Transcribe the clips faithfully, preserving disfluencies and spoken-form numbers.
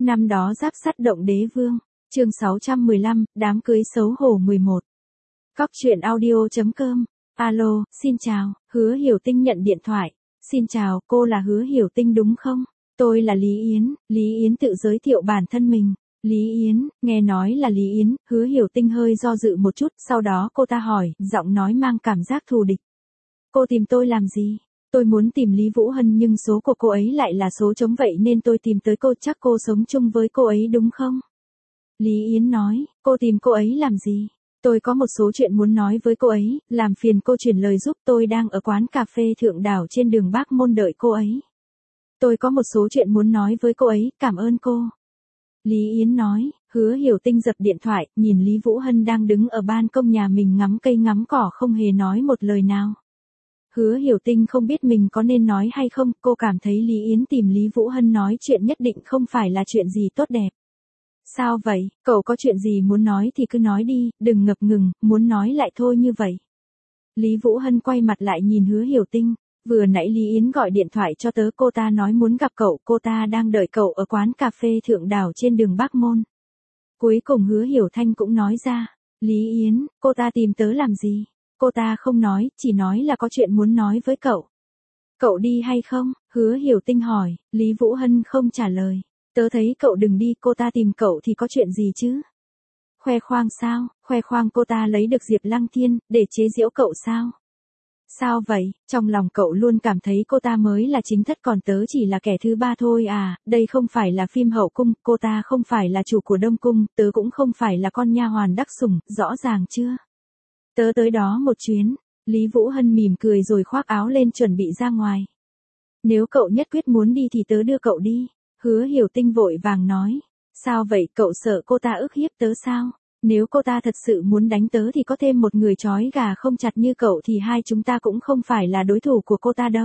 Năm đó giáp sắt động đế vương, chương sáu trăm mười lăm, đám cưới xấu hổ mười một. Cóc truyện audio.com. Alo, xin chào, Hứa Hiểu Tinh nhận điện thoại. Xin chào, cô là Hứa Hiểu Tinh đúng không? Tôi là Lý Yến. Lý Yến tự giới thiệu bản thân mình. Lý Yến, nghe nói là Lý Yến, Hứa Hiểu Tinh hơi do dự một chút, sau đó cô ta hỏi, giọng nói mang cảm giác thù địch. Cô tìm tôi làm gì? Tôi muốn tìm Lý Vũ Hân nhưng số của cô ấy lại là số trống vậy nên tôi tìm tới cô, chắc cô sống chung với cô ấy đúng không? Lý Yến nói, cô tìm cô ấy làm gì? Tôi có một số chuyện muốn nói với cô ấy, làm phiền cô chuyển lời giúp, tôi đang ở quán cà phê Thượng Đảo trên đường Bắc Môn đợi cô ấy. Tôi có một số chuyện muốn nói với cô ấy, cảm ơn cô. Lý Yến nói, Hứa Hiểu Tinh dập điện thoại, nhìn Lý Vũ Hân đang đứng ở ban công nhà mình ngắm cây ngắm cỏ không hề nói một lời nào. Hứa Hiểu Tinh không biết mình có nên nói hay không, cô cảm thấy Lý Yến tìm Lý Vũ Hân nói chuyện nhất định không phải là chuyện gì tốt đẹp. Sao vậy, cậu có chuyện gì muốn nói thì cứ nói đi, đừng ngập ngừng, muốn nói lại thôi như vậy. Lý Vũ Hân quay mặt lại nhìn Hứa Hiểu Tinh, vừa nãy Lý Yến gọi điện thoại cho tớ, cô ta nói muốn gặp cậu, cô ta đang đợi cậu ở quán cà phê Thượng Đảo trên đường Bắc Môn. Cuối cùng Hứa Hiểu Thanh cũng nói ra, Lý Yến, cô ta tìm tớ làm gì? Cô ta không nói, chỉ nói là có chuyện muốn nói với cậu. Cậu đi hay không? Hứa Hiểu Tinh hỏi, Lý Vũ Hân không trả lời. Tớ thấy cậu đừng đi, cô ta tìm cậu thì có chuyện gì chứ? Khoe khoang sao? Khoe khoang cô ta lấy được Diệp Lăng Thiên, để chế giễu cậu sao? Sao vậy? Trong lòng cậu luôn cảm thấy cô ta mới là chính thất còn tớ chỉ là kẻ thứ ba thôi à, đây không phải là phim hậu cung, cô ta không phải là chủ của Đông Cung, tớ cũng không phải là con nha hoàn đắc sủng, rõ ràng chưa? Tớ tới đó một chuyến. Lý Vũ Hân mỉm cười rồi khoác áo lên chuẩn bị ra ngoài. Nếu cậu nhất quyết muốn đi thì tớ đưa cậu đi. Hứa Hiểu Tinh vội vàng nói. Sao vậy, cậu sợ cô ta ức hiếp tớ sao? Nếu cô ta thật sự muốn đánh tớ thì có thêm một người trói gà không chặt như cậu thì hai chúng ta cũng không phải là đối thủ của cô ta đâu.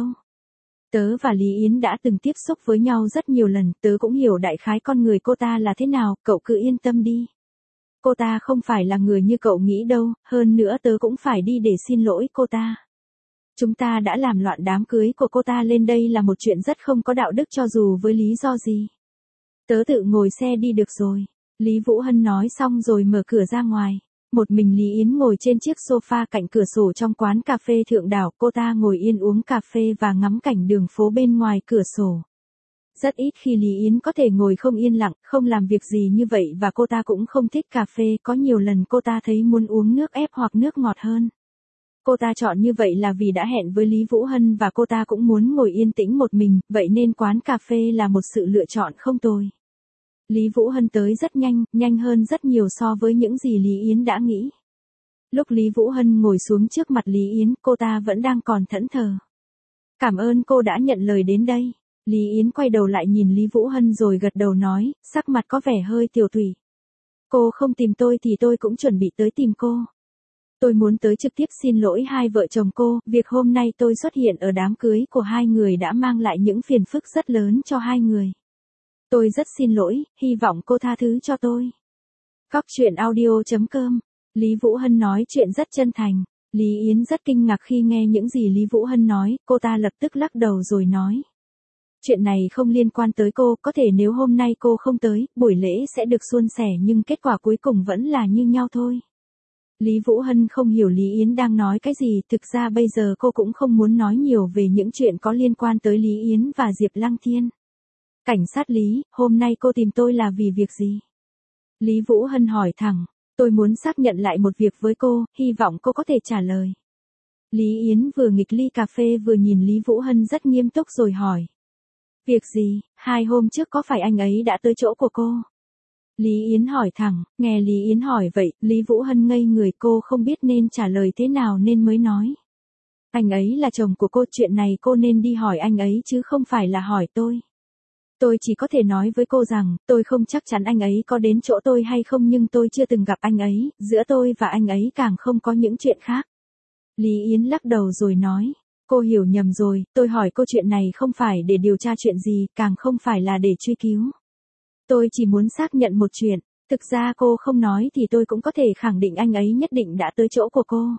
Tớ và Lý Yến đã từng tiếp xúc với nhau rất nhiều lần, tớ cũng hiểu đại khái con người cô ta là thế nào, cậu cứ yên tâm đi. Cô ta không phải là người như cậu nghĩ đâu, hơn nữa tớ cũng phải đi để xin lỗi cô ta. Chúng ta đã làm loạn đám cưới của cô ta lên, đây là một chuyện rất không có đạo đức cho dù với lý do gì. Tớ tự ngồi xe đi được rồi. Lý Vũ Hân nói xong rồi mở cửa ra ngoài. Một mình Lý Yến ngồi trên chiếc sofa cạnh cửa sổ trong quán cà phê Thượng Đảo, cô ta ngồi yên uống cà phê và ngắm cảnh đường phố bên ngoài cửa sổ. Rất ít khi Lý Yến có thể ngồi không yên lặng, không làm việc gì như vậy và cô ta cũng không thích cà phê, có nhiều lần cô ta thấy muốn uống nước ép hoặc nước ngọt hơn. Cô ta chọn như vậy là vì đã hẹn với Lý Vũ Hân và cô ta cũng muốn ngồi yên tĩnh một mình, vậy nên quán cà phê là một sự lựa chọn không tồi. Lý Vũ Hân tới rất nhanh, nhanh hơn rất nhiều so với những gì Lý Yến đã nghĩ. Lúc Lý Vũ Hân ngồi xuống trước mặt Lý Yến, cô ta vẫn đang còn thẫn thờ. Cảm ơn cô đã nhận lời đến đây. Lý Yến quay đầu lại nhìn Lý Vũ Hân rồi gật đầu nói, sắc mặt có vẻ hơi tiều tụy. Cô không tìm tôi thì tôi cũng chuẩn bị tới tìm cô. Tôi muốn tới trực tiếp xin lỗi hai vợ chồng cô, việc hôm nay tôi xuất hiện ở đám cưới của hai người đã mang lại những phiền phức rất lớn cho hai người. Tôi rất xin lỗi, hy vọng cô tha thứ cho tôi. Cóc truyện audio.com. Lý Vũ Hân nói chuyện rất chân thành. Lý Yến rất kinh ngạc khi nghe những gì Lý Vũ Hân nói, cô ta lập tức lắc đầu rồi nói. Chuyện này không liên quan tới cô, có thể nếu hôm nay cô không tới, buổi lễ sẽ được suôn sẻ nhưng kết quả cuối cùng vẫn là như nhau thôi. Lý Vũ Hân không hiểu Lý Yến đang nói cái gì, thực ra bây giờ cô cũng không muốn nói nhiều về những chuyện có liên quan tới Lý Yến và Diệp Lăng Thiên. Cảnh sát Lý, hôm nay cô tìm tôi là vì việc gì? Lý Vũ Hân hỏi thẳng, tôi muốn xác nhận lại một việc với cô, hy vọng cô có thể trả lời. Lý Yến vừa nghịch ly cà phê vừa nhìn Lý Vũ Hân rất nghiêm túc rồi hỏi. Việc gì, hai hôm trước có phải anh ấy đã tới chỗ của cô? Lý Yến hỏi thẳng, nghe Lý Yến hỏi vậy, Lý Vũ Hân ngây người, cô không biết nên trả lời thế nào nên mới nói. Anh ấy là chồng của cô, chuyện này cô nên đi hỏi anh ấy chứ không phải là hỏi tôi. Tôi chỉ có thể nói với cô rằng, tôi không chắc chắn anh ấy có đến chỗ tôi hay không nhưng tôi chưa từng gặp anh ấy, giữa tôi và anh ấy càng không có những chuyện khác. Lý Yến lắc đầu rồi nói, cô hiểu nhầm rồi, tôi hỏi cô chuyện này không phải để điều tra chuyện gì, càng không phải là để truy cứu. Tôi chỉ muốn xác nhận một chuyện, thực ra cô không nói thì tôi cũng có thể khẳng định anh ấy nhất định đã tới chỗ của cô.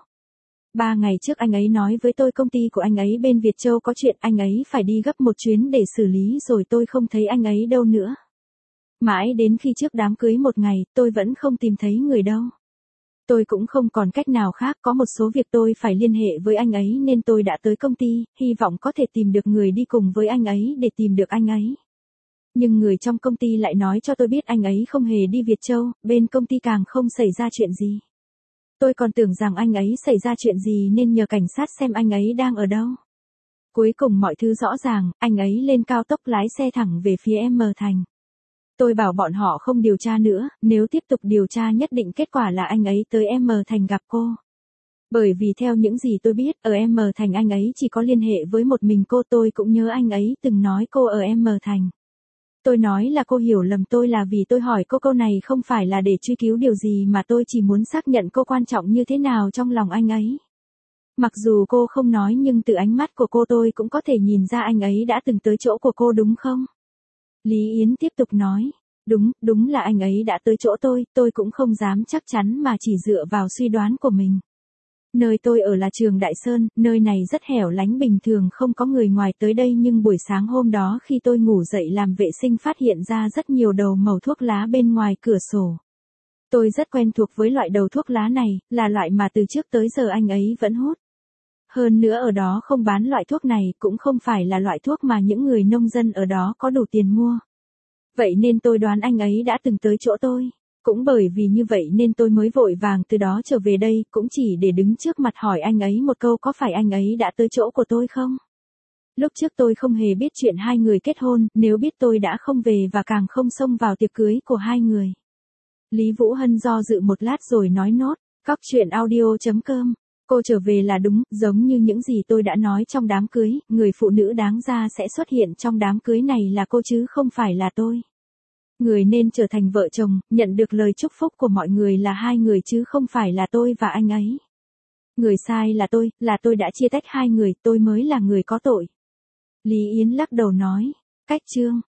Ba ngày trước anh ấy nói với tôi công ty của anh ấy bên Việt Châu có chuyện, anh ấy phải đi gấp một chuyến để xử lý rồi tôi không thấy anh ấy đâu nữa. Mãi đến khi trước đám cưới một ngày, tôi vẫn không tìm thấy người đâu. Tôi cũng không còn cách nào khác, có một số việc tôi phải liên hệ với anh ấy nên tôi đã tới công ty, hy vọng có thể tìm được người đi cùng với anh ấy để tìm được anh ấy. Nhưng người trong công ty lại nói cho tôi biết anh ấy không hề đi Việt Châu, bên công ty càng không xảy ra chuyện gì. Tôi còn tưởng rằng anh ấy xảy ra chuyện gì nên nhờ cảnh sát xem anh ấy đang ở đâu. Cuối cùng mọi thứ rõ ràng, anh ấy lên cao tốc lái xe thẳng về phía M Thành. Tôi bảo bọn họ không điều tra nữa, nếu tiếp tục điều tra nhất định kết quả là anh ấy tới M Thành gặp cô. Bởi vì theo những gì tôi biết, ở M Thành anh ấy chỉ có liên hệ với một mình cô, tôi cũng nhớ anh ấy từng nói cô ở M Thành. Tôi nói là cô hiểu lầm tôi là vì tôi hỏi cô câu này không phải là để truy cứu điều gì mà tôi chỉ muốn xác nhận cô quan trọng như thế nào trong lòng anh ấy. Mặc dù cô không nói nhưng từ ánh mắt của cô tôi cũng có thể nhìn ra anh ấy đã từng tới chỗ của cô đúng không? Lý Yến tiếp tục nói, đúng, đúng là anh ấy đã tới chỗ tôi, tôi cũng không dám chắc chắn mà chỉ dựa vào suy đoán của mình. Nơi tôi ở là Trường Đại Sơn, nơi này rất hẻo lánh, bình thường không có người ngoài tới đây, nhưng buổi sáng hôm đó khi tôi ngủ dậy làm vệ sinh phát hiện ra rất nhiều đầu mẩu thuốc lá bên ngoài cửa sổ. Tôi rất quen thuộc với loại đầu thuốc lá này, là loại mà từ trước tới giờ anh ấy vẫn hút. Hơn nữa ở đó không bán loại thuốc này, cũng không phải là loại thuốc mà những người nông dân ở đó có đủ tiền mua. Vậy nên tôi đoán anh ấy đã từng tới chỗ tôi. Cũng bởi vì như vậy nên tôi mới vội vàng từ đó trở về đây, cũng chỉ để đứng trước mặt hỏi anh ấy một câu có phải anh ấy đã tới chỗ của tôi không? Lúc trước tôi không hề biết chuyện hai người kết hôn, nếu biết tôi đã không về và càng không xông vào tiệc cưới của hai người. Lý Vũ Hân do dự một lát rồi nói nốt, cóc truyện audio chấm com. Cô trở về là đúng, giống như những gì tôi đã nói trong đám cưới, người phụ nữ đáng ra sẽ xuất hiện trong đám cưới này là cô chứ không phải là tôi. Người nên trở thành vợ chồng, nhận được lời chúc phúc của mọi người là hai người chứ không phải là tôi và anh ấy. Người sai là tôi, là tôi đã chia tách hai người, tôi mới là người có tội. Lý Yến lắc đầu nói, cách chương.